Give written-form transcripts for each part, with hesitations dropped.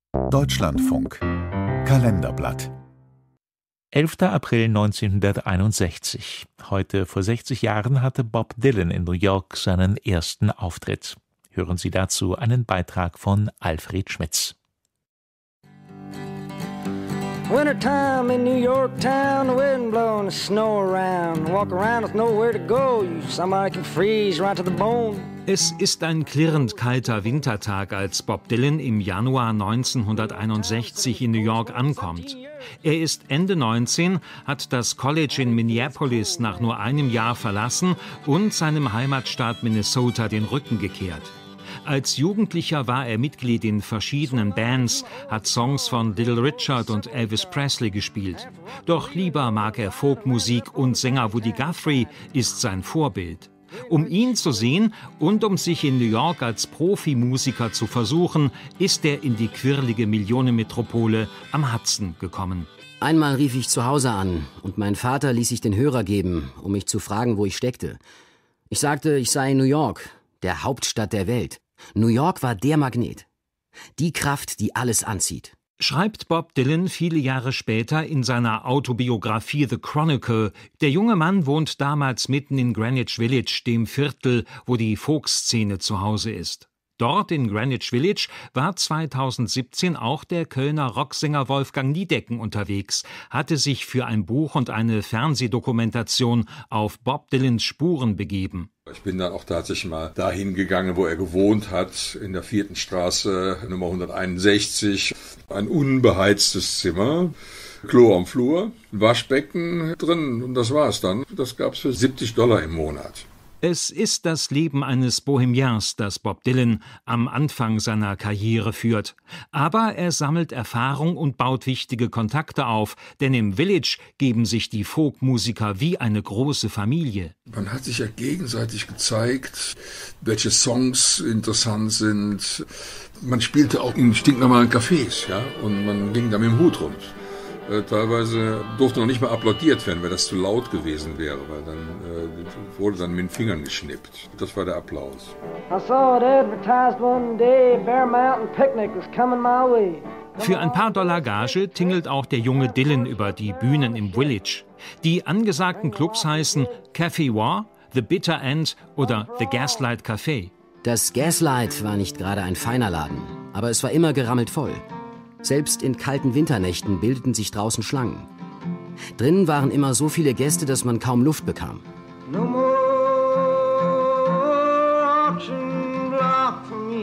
Deutschlandfunk Kalenderblatt 11. April 1961. Heute vor 60 Jahren hatte Bob Dylan in New York seinen ersten Auftritt. Hören Sie dazu einen Beitrag von Alfred Schmitz. Wintertime in New York town, the wind blowing the snow around. Walk around with nowhere to go, somebody can freeze right to the bone. Es ist ein klirrend kalter Wintertag, als Bob Dylan im Januar 1961 in New York ankommt. Er ist Ende 19, hat das College in Minneapolis nach nur einem Jahr verlassen und seinem Heimatstaat Minnesota den Rücken gekehrt. Als Jugendlicher war er Mitglied in verschiedenen Bands, hat Songs von Little Richard und Elvis Presley gespielt. Doch lieber mag er Folkmusik und Sänger Woody Guthrie ist sein Vorbild. Um ihn zu sehen und um sich in New York als Profimusiker zu versuchen, ist er in die quirlige Millionenmetropole am Hudson gekommen. Einmal rief ich zu Hause an und mein Vater ließ sich den Hörer geben, um mich zu fragen, wo ich steckte. Ich sagte, ich sei in New York, der Hauptstadt der Welt. New York war der Magnet, die Kraft, die alles anzieht. Schreibt Bob Dylan viele Jahre später in seiner Autobiografie The Chronicle. Der junge Mann wohnt damals mitten in Greenwich Village, dem Viertel, wo die Folkszene zu Hause ist. Dort in Greenwich Village war 2017 auch der Kölner Rocksänger Wolfgang Niedecken unterwegs, hatte sich für ein Buch und eine Fernsehdokumentation auf Bob Dylans Spuren begeben. Ich bin dann auch tatsächlich mal dahin gegangen, wo er gewohnt hat, in der 4. Straße, Nummer 161. Ein unbeheiztes Zimmer, Klo am Flur, Waschbecken drin und das war's dann. Das gab's für $70 im Monat. Es ist das Leben eines Bohemians, das Bob Dylan am Anfang seiner Karriere führt. Aber er sammelt Erfahrung und baut wichtige Kontakte auf, denn im Village geben sich die Folkmusiker wie eine große Familie. Man hat sich ja gegenseitig gezeigt, welche Songs interessant sind. Man spielte auch in stinknormalen Cafés, ja, und man ging da mit dem Hut rum. Teilweise durfte noch nicht mal applaudiert werden, wenn das zu laut gewesen wäre, weil dann wurde dann mit den Fingern geschnippt. Das war der Applaus. Für ein paar Dollar Gage tingelt auch der junge Dylan über die Bühnen im Village. Die angesagten Clubs heißen Café War, The Bitter End oder The Gaslight Café. Das Gaslight war nicht gerade ein feiner Laden, aber es war immer gerammelt voll. Selbst in kalten Winternächten bildeten sich draußen Schlangen. Drinnen waren immer so viele Gäste, dass man kaum Luft bekam. No more auction block for me.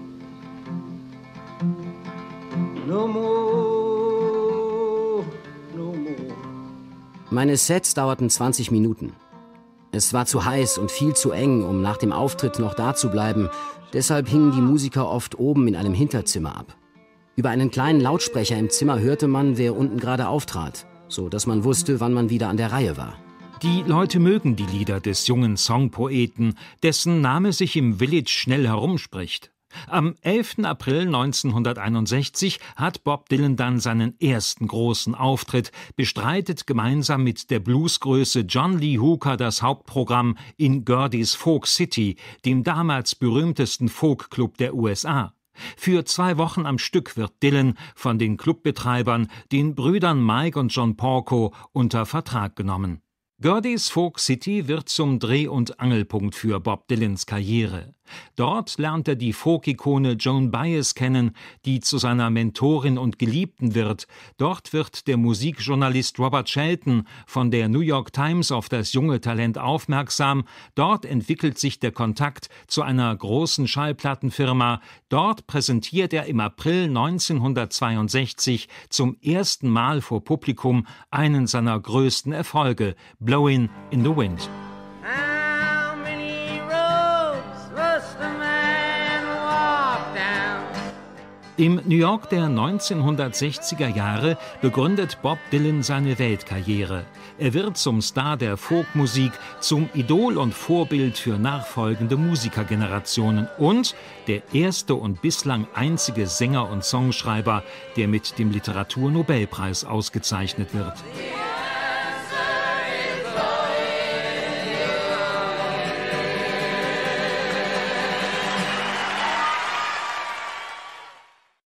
No more, no more. Meine Sets dauerten 20 Minuten. Es war zu heiß und viel zu eng, um nach dem Auftritt noch da zu bleiben. Deshalb hingen die Musiker oft oben in einem Hinterzimmer ab. Über einen kleinen Lautsprecher im Zimmer hörte man, wer unten gerade auftrat, so dass man wusste, wann man wieder an der Reihe war. Die Leute mögen die Lieder des jungen Songpoeten, dessen Name sich im Village schnell herumspricht. Am 11. April 1961 hat Bob Dylan dann seinen ersten großen Auftritt, bestreitet gemeinsam mit der Bluesgröße John Lee Hooker das Hauptprogramm in Gerde's Folk City, dem damals berühmtesten Folkclub der USA. Für 2 Wochen am Stück wird Dylan von den Clubbetreibern, den Brüdern Mike und John Porco, unter Vertrag genommen. Gerde's Folk City wird zum Dreh- und Angelpunkt für Bob Dylans Karriere. Dort lernt er die Folk-Ikone Joan Baez kennen, die zu seiner Mentorin und Geliebten wird. Dort wird der Musikjournalist Robert Shelton von der New York Times auf das junge Talent aufmerksam. Dort entwickelt sich der Kontakt zu einer großen Schallplattenfirma. Dort präsentiert er im April 1962 zum ersten Mal vor Publikum einen seiner größten Erfolge, Blowin' in the Wind. Im New York der 1960er Jahre begründet Bob Dylan seine Weltkarriere. Er wird zum Star der Folkmusik, zum Idol und Vorbild für nachfolgende Musikergenerationen und der erste und bislang einzige Sänger und Songschreiber, der mit dem Literaturnobelpreis ausgezeichnet wird.